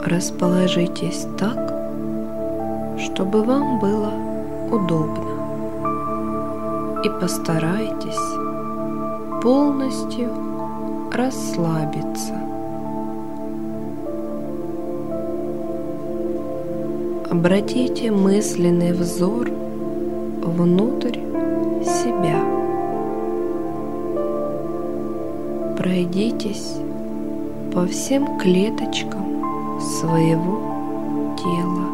расположитесь так, чтобы вам было удобно, и постарайтесь полностью расслабиться. Обратите мысленный взор внутрь себя. Пройдитесь по всем клеточкам своего тела,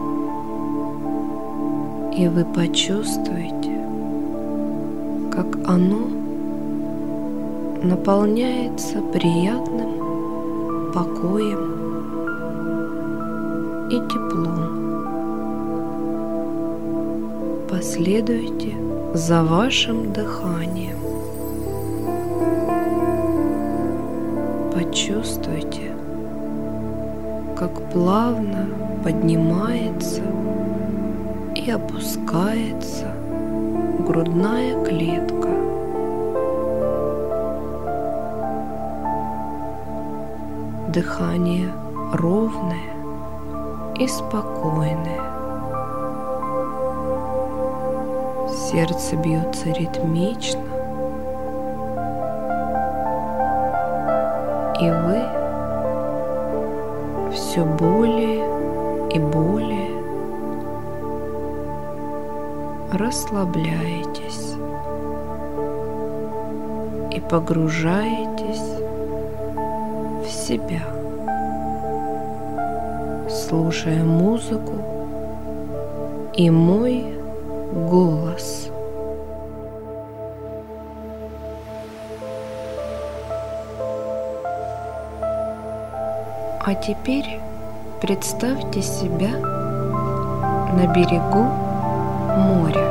и вы почувствуете, как оно наполняется приятным покоем и теплом. Последуйте за вашим дыханием. Почувствуйте, как плавно поднимается и опускается грудная клетка. Дыхание ровное и спокойное. Сердце бьется ритмично, и вы все более и более расслабляетесь и погружаетесь в себя, слушая музыку и мой голос. А теперь представьте себя на берегу моря.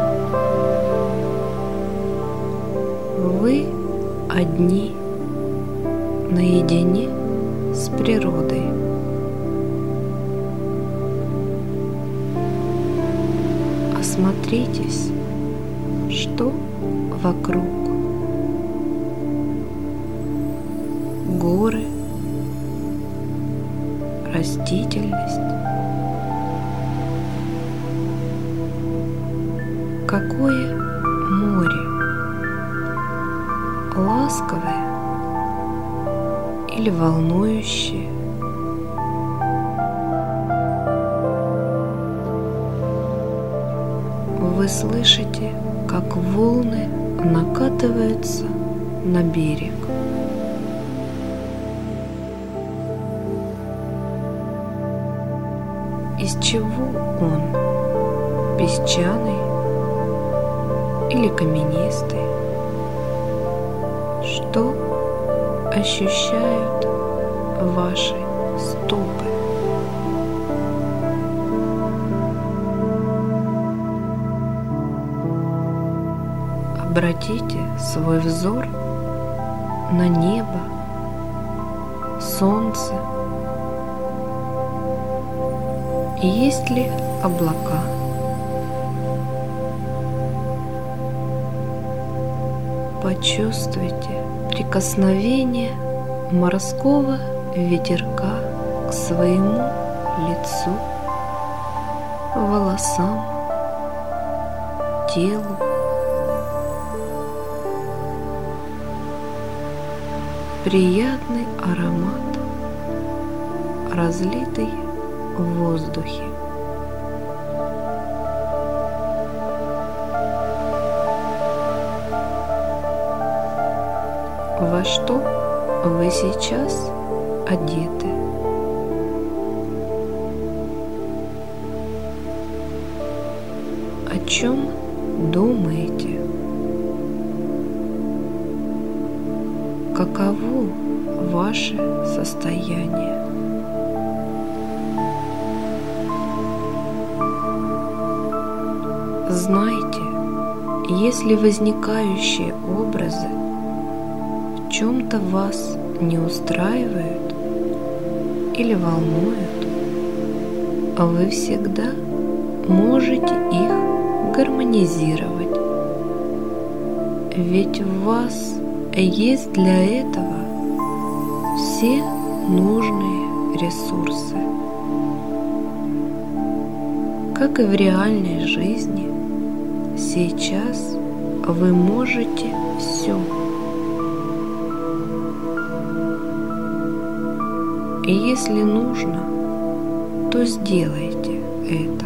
Вы одни, наедине с природой. Осмотритесь, что вокруг. Горы, растительность. Какое море? Ласковое или волнующее? Вы слышите, как волны накатываются на берег. Из чего он? Песчаный или каменистый? Что ощущают ваши стопы? Обратите свой взор на небо, солнце. Есть ли облака? Почувствуйте прикосновение морского ветерка к своему лицу, волосам, телу. Приятный аромат, разлитый в воздухе. Во что вы сейчас одеты? О чем думаете? Каково ваше состояние? Знайте, если возникающие образы в чем-то вас не устраивают или волнуют, вы всегда можете их гармонизировать. Ведь в вас есть для этого все нужные ресурсы. как и в реальной жизни, сейчас вы можете все. И если нужно, то сделайте это.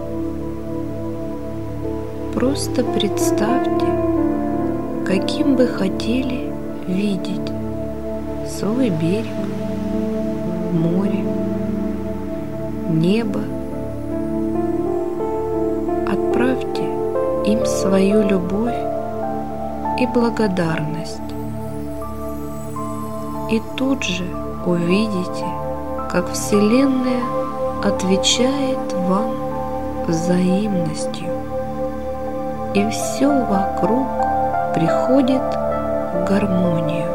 Просто представьте, каким бы хотели видеть свой берег, море, небо. Отправьте им свою любовь и благодарность. И тут же увидите, как Вселенная отвечает вам взаимностью, и все вокруг приходит в гармонию.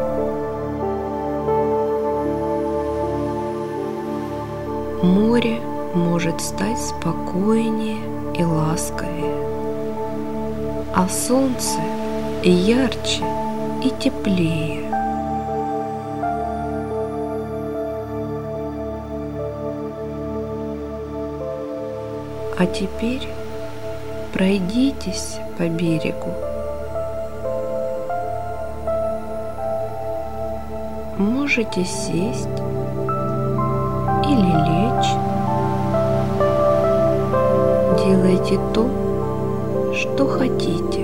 Море может стать спокойнее и ласковее, а солнце ярче и теплее. А теперь пройдитесь по берегу. Можете сесть или лечь. Делайте то, что хотите.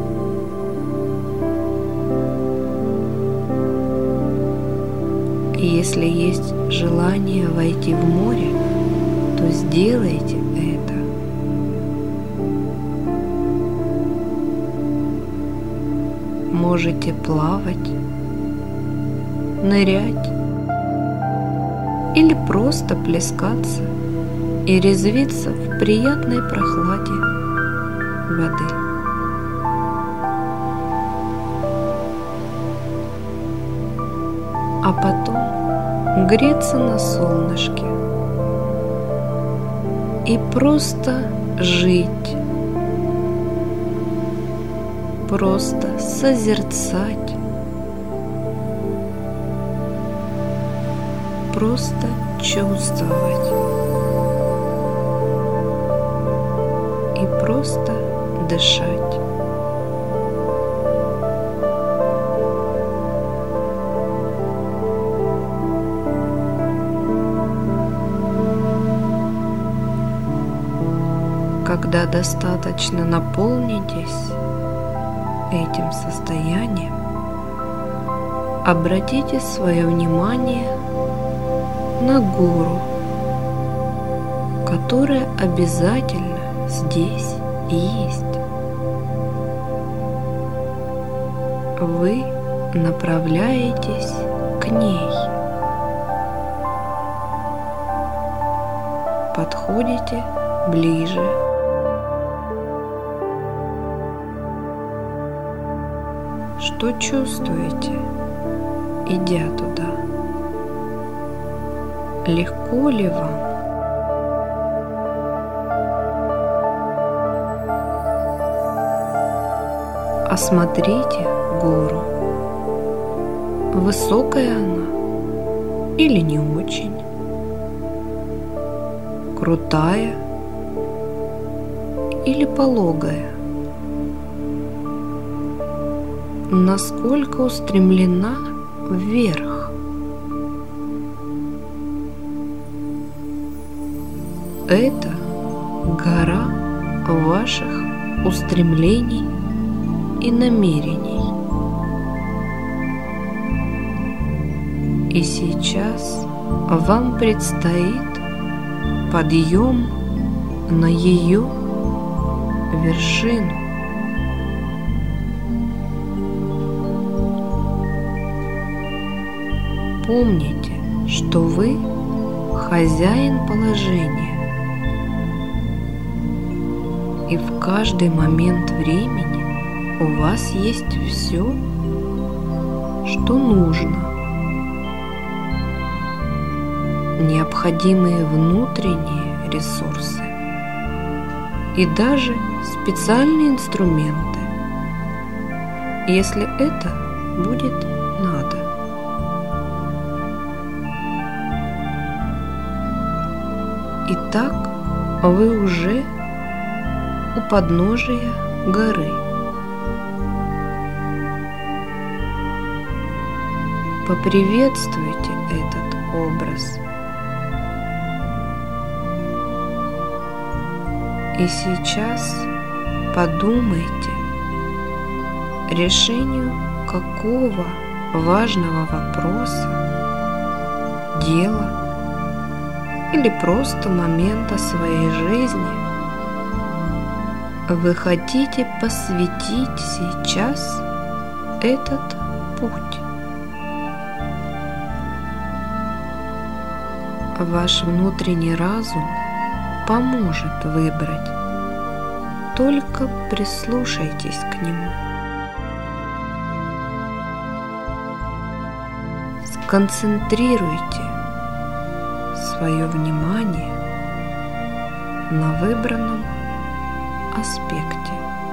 И если есть желание войти в море, то сделайте это. Можете плавать, нырять или просто плескаться и резвиться в приятной прохладе воды. А потом греться на солнышке и просто жить, просто созерцать, просто чувствовать и просто дышать. Когда достаточно наполнитесь этим состоянием, обратите свое внимание на гуру, которая обязательно здесь есть. Вы направляетесь к ней. Подходите ближе. Что чувствуете, идя туда? Легко ли вам? Осмотрите гору. Высокая она или не очень? Крутая или пологая? Насколько устремлена вверх? Это гора ваших устремлений и намерений. И сейчас вам предстоит подъем на ее вершину. Помните, что вы хозяин положения, и в каждый момент времени у вас есть все, что нужно. Необходимые внутренние ресурсы и даже специальные инструменты, если это будет надо. Итак, вы уже у подножия горы. Поприветствуйте этот образ. И сейчас подумайте, решению какого важного вопроса, дела или просто момента своей жизни вы хотите посвятить сейчас этот путь. Ваш внутренний разум поможет выбрать, только прислушайтесь к нему. Сконцентрируйте свое внимание на выбранном аспекте.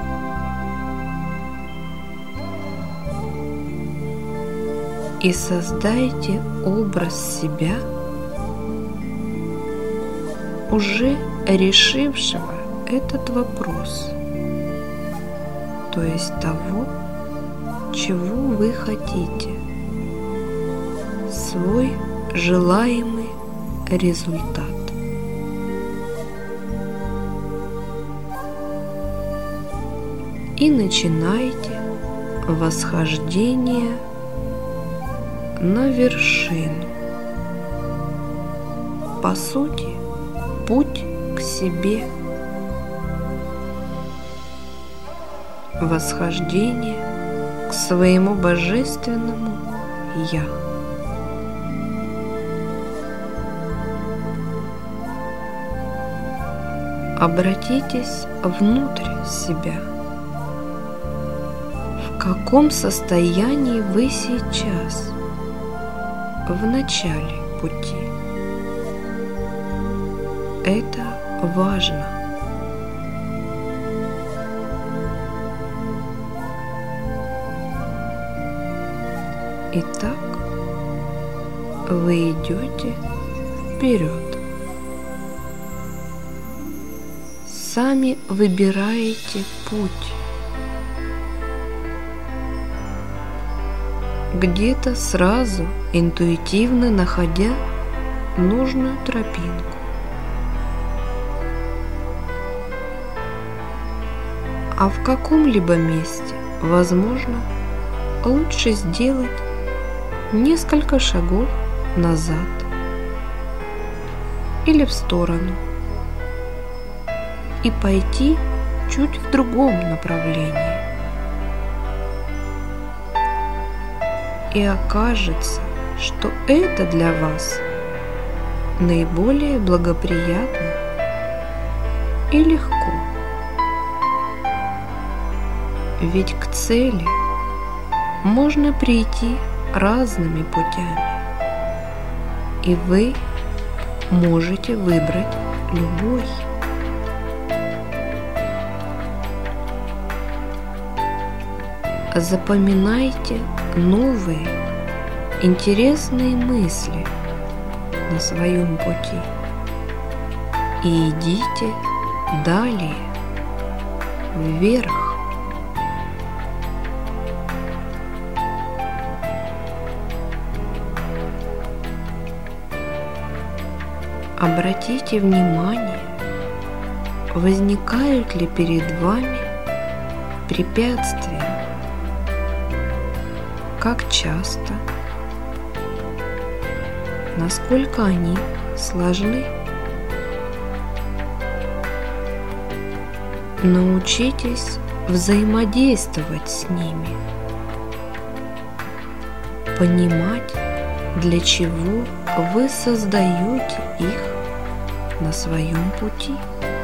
И создайте образ себя, уже решившего этот вопрос, то есть того, чего вы хотите, свой желаемый результат. И начинайте восхождение на вершину. По сути, путь к себе. Восхождение к своему божественному Я. Обратитесь внутрь себя. В каком состоянии вы сейчас, в начале пути? Это важно. Итак, вы идете вперед. Сами выбираете путь. Где-то сразу, интуитивно находя нужную тропинку. А в каком-либо месте, возможно, лучше сделать несколько шагов назад или в сторону и пойти чуть в другом направлении. И окажется, что это для вас наиболее благоприятно и легко. Ведь к цели можно прийти разными путями, и вы можете выбрать любой. Запоминайте новые, интересные мысли на своем пути и идите далее, вверх. Обратите внимание, возникают ли перед вами препятствия, как часто, насколько они сложны. Научитесь взаимодействовать с ними, понимать, для чего вы создаете их на своем пути.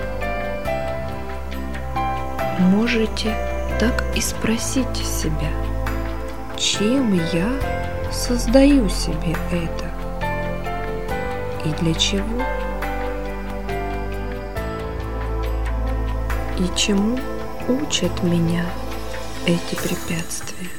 Можете так и спросить себя: чем я создаю себе это и для чего? И чему учат меня эти препятствия?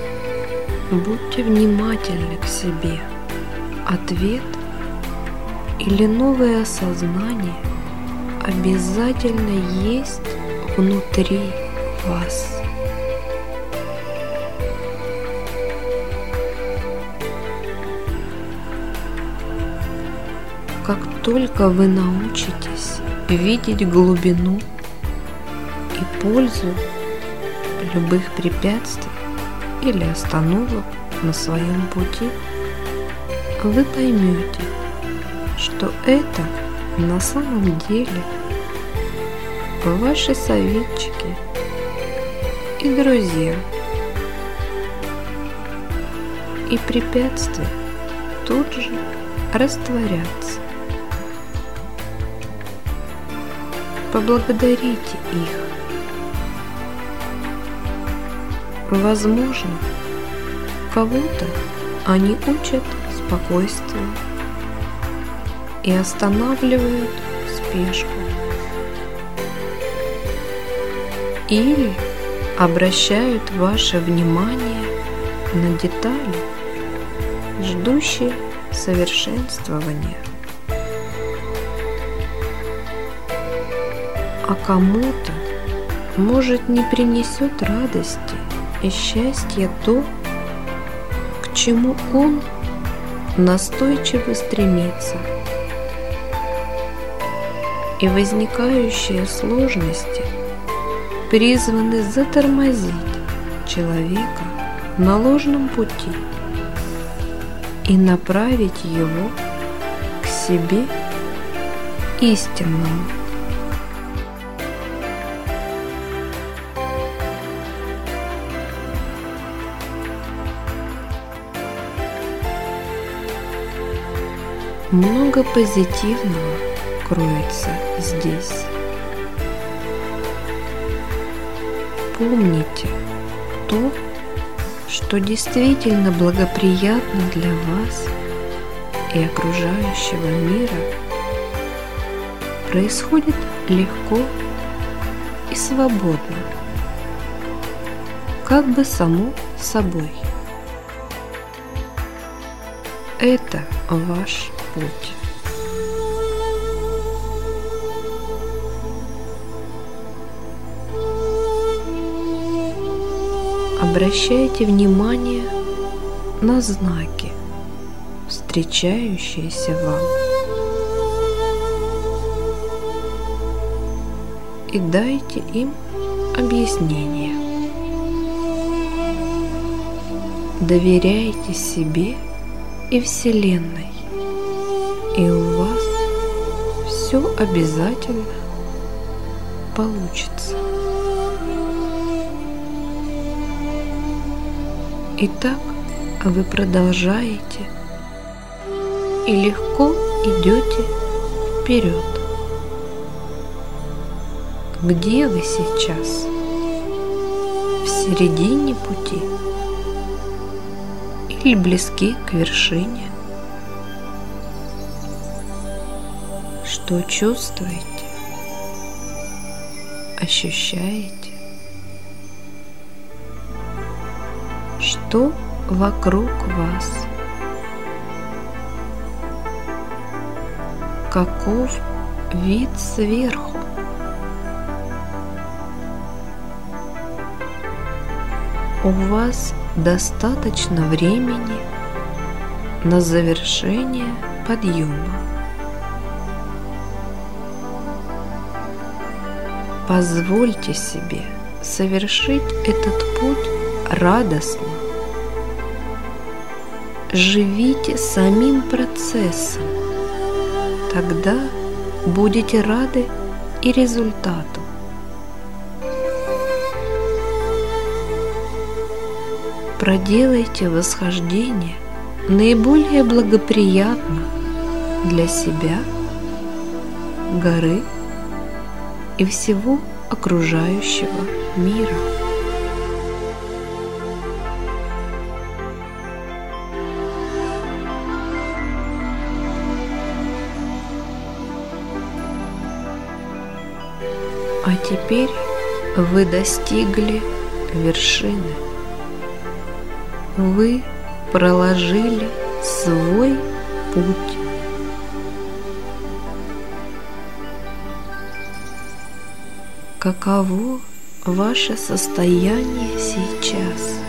Будьте внимательны к себе. Ответ или новое осознание обязательно есть внутри вас. Как только вы научитесь видеть глубину и пользу любых препятствий или остановок на своем пути, вы поймете, что это на самом деле ваши советчики и друзья, и препятствия тут же растворятся. Поблагодарите их. Возможно, кого-то они учат спокойствию и останавливают спешку, или обращают ваше внимание на детали, ждущие совершенствования. А кому-то, может, не принесет радости и счастья то, к чему он настойчиво стремится. И возникающие сложности призваны затормозить человека на ложном пути и направить его к себе истинному. Много позитивного кроется здесь. Помните то, что действительно благоприятно для вас и окружающего мира, происходит легко и свободно, как бы само собой. Это ваш путь. Обращайте внимание на знаки, встречающиеся вам, и дайте им объяснение. Доверяйте себе и Вселенной, и у вас все обязательно получится. Итак, вы продолжаете и легко идете вперед. Где вы сейчас? В середине пути? Или близки к вершине? Что чувствуете? Ощущаете? Что вокруг вас? Каков вид сверху? У вас достаточно времени на завершение подъема. Позвольте себе совершить этот путь радостно. Живите самим процессом, тогда будете рады и результату. Проделайте восхождение наиболее благоприятно для себя, горы и всего окружающего мира. А теперь вы достигли вершины. Вы проложили свой путь. каково ваше состояние сейчас.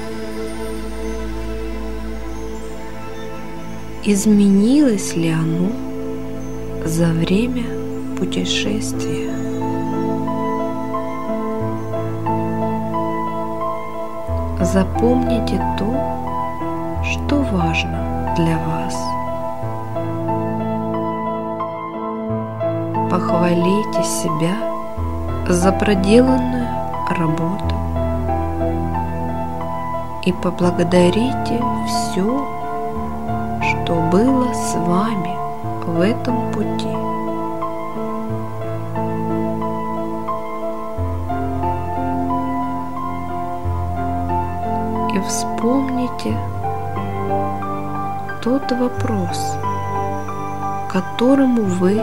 Изменилось ли оно за время путешествия? Запомните то, что важно для вас. Похвалите себя за проделанную работу и поблагодарите все, что было с вами в этом пути. И вспомните тот вопрос, которому вы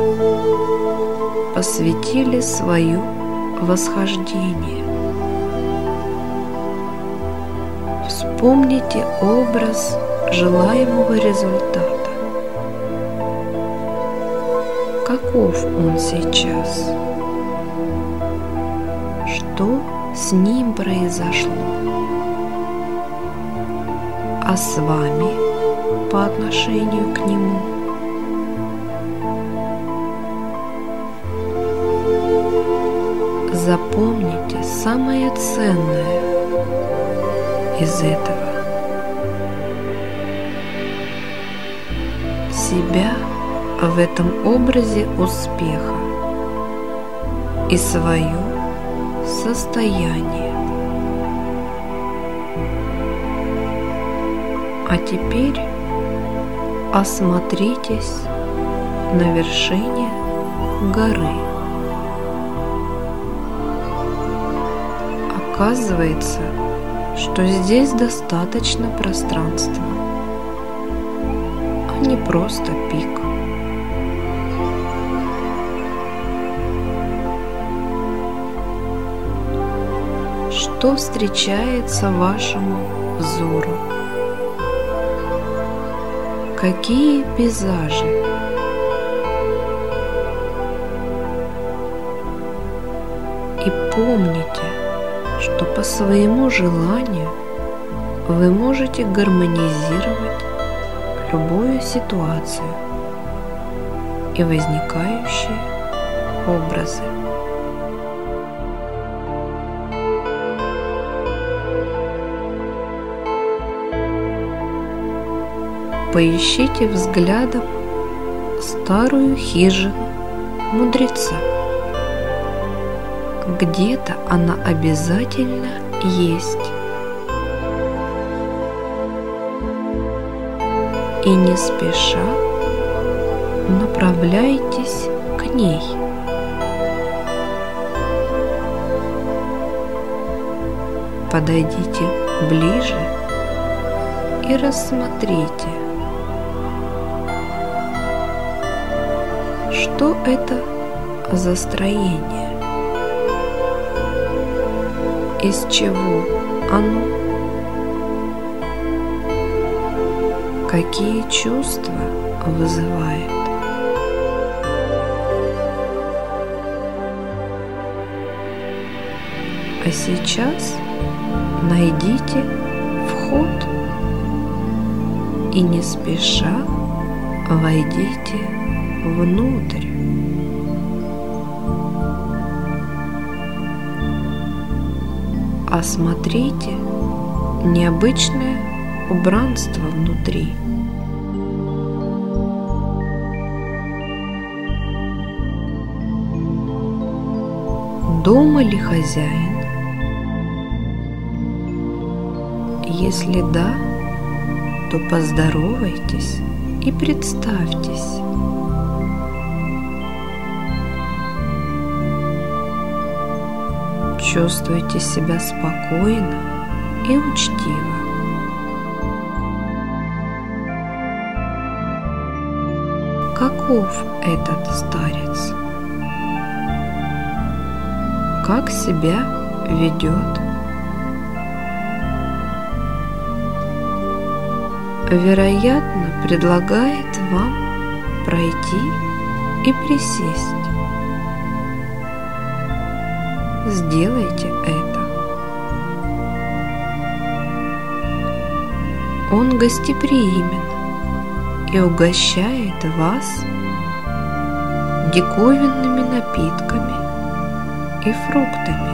посвятили свое восхождение. Вспомните образ желаемого результата. Каков он сейчас? Что с ним произошло? А с вами по отношению к нему? Запомните самое ценное из этого. Себя в этом образе успеха и свое состояние. А теперь осмотритесь на вершине горы. Оказывается, что здесь достаточно пространства, а не просто пик. Что встречается вашему взору? Какие пейзажи? И помните, что по своему желанию вы можете гармонизировать любую ситуацию и возникающие образы. Поищите взглядом старую хижину мудреца. Где-то она обязательно есть. И не спеша направляйтесь к ней. Подойдите ближе и рассмотрите, что это за строение, из чего оно, какие чувства вызывает. А сейчас найдите вход и не спеша войдите внутрь. Осмотрите необычное убранство внутри. Дома ли хозяин? Если да, то поздоровайтесь и представьтесь. Чувствуйте себя спокойно и учтиво. Каков этот старец? Как себя ведет? Вероятно, предлагает вам пройти и присесть. сделайте это. Он гостеприимен и угощает вас диковинными напитками и фруктами.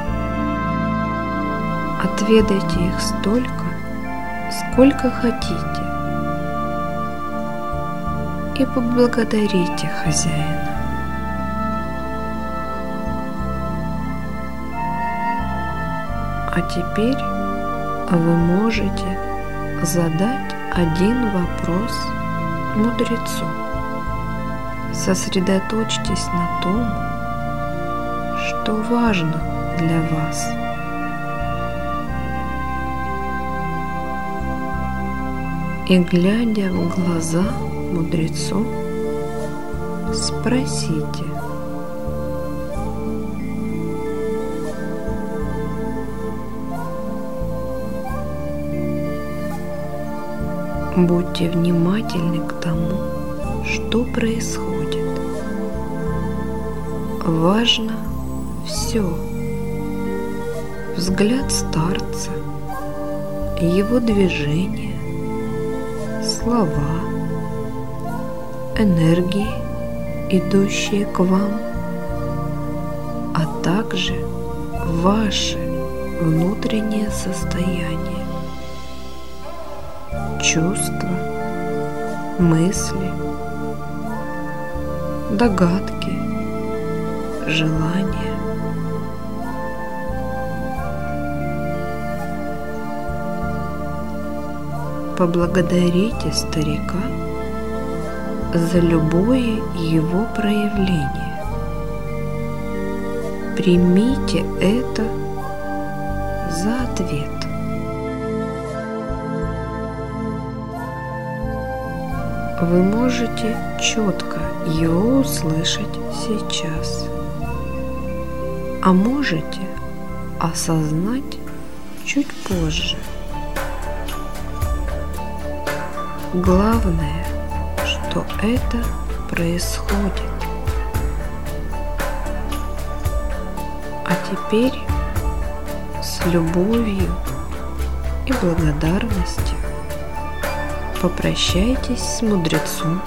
Отведайте их столько, сколько хотите, и поблагодарите хозяина. А теперь вы можете задать один вопрос мудрецу. Сосредоточьтесь на том, что важно для вас. И, глядя в глаза мудрецу, спросите: будьте внимательны к тому, что происходит. Важно все. Взгляд старца, его движения, слова, энергии, идущие к вам, а также ваше внутреннее состояние, чувства, мысли, догадки, желания. Поблагодарите старика за любое его проявление. Примите это за ответ. Вы можете четко его услышать сейчас, а можете осознать чуть позже. Главное, что это происходит. А теперь с любовью и благодарностью попрощайтесь с мудрецом,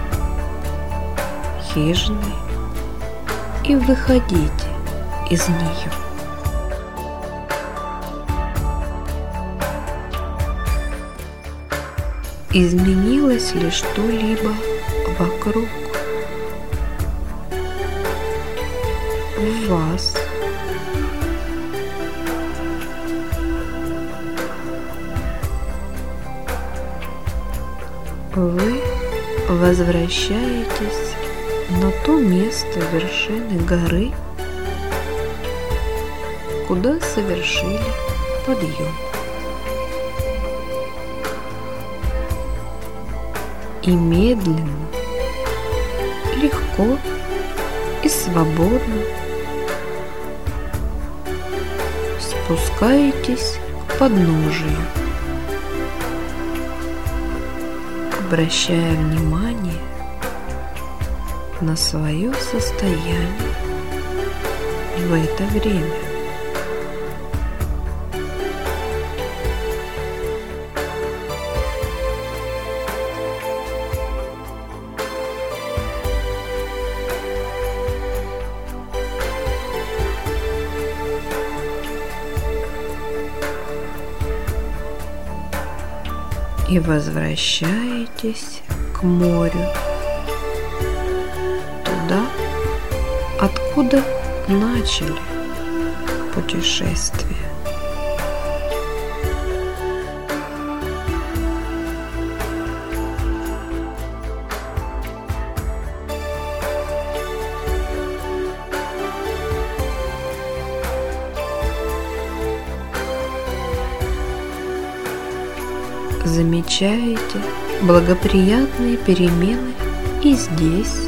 хижиной, и выходите из нее. Изменилось ли что-либо вокруг? В вас? Вы возвращаетесь на то место вершины горы, куда совершили подъем. И медленно, легко и свободно спускаетесь к подножию, обращая внимание на свое состояние в это время. И возвращаетесь к морю, туда, откуда начали путешествие. Замечаете благоприятные перемены и здесь,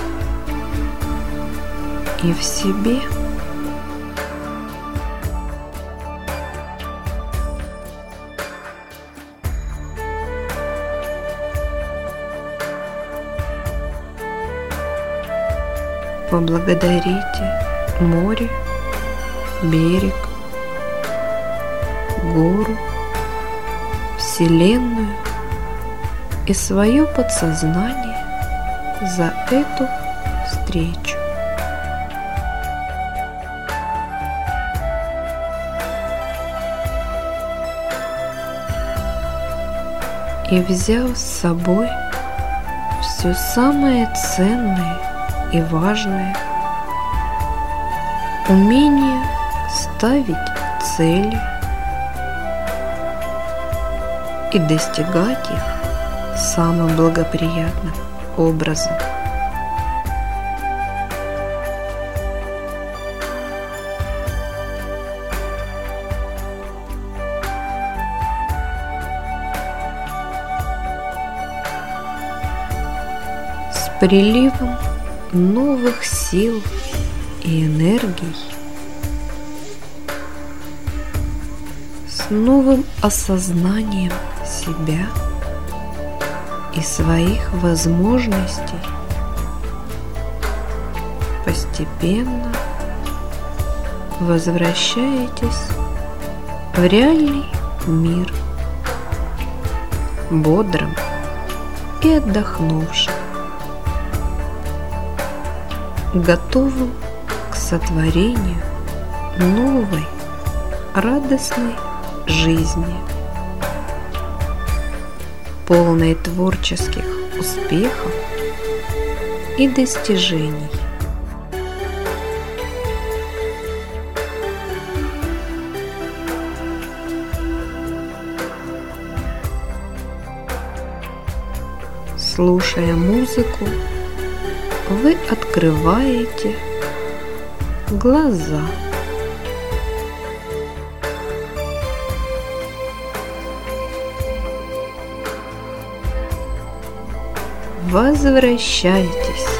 и в себе. Поблагодарите море берег, гору, Вселенную и свое подсознание за эту встречу. И взяв с собой все самое ценное и важное, умение ставить цели и достигать их самым благоприятным образом. С приливом новых сил и энергий, с новым осознанием себя и своих возможностей, постепенно возвращаетесь в реальный мир, бодрым и отдохнувшим, готовым к сотворению новой радостной жизни, полной творческих успехов и достижений. Слушая музыку, вы открываете глаза. Возвращайтесь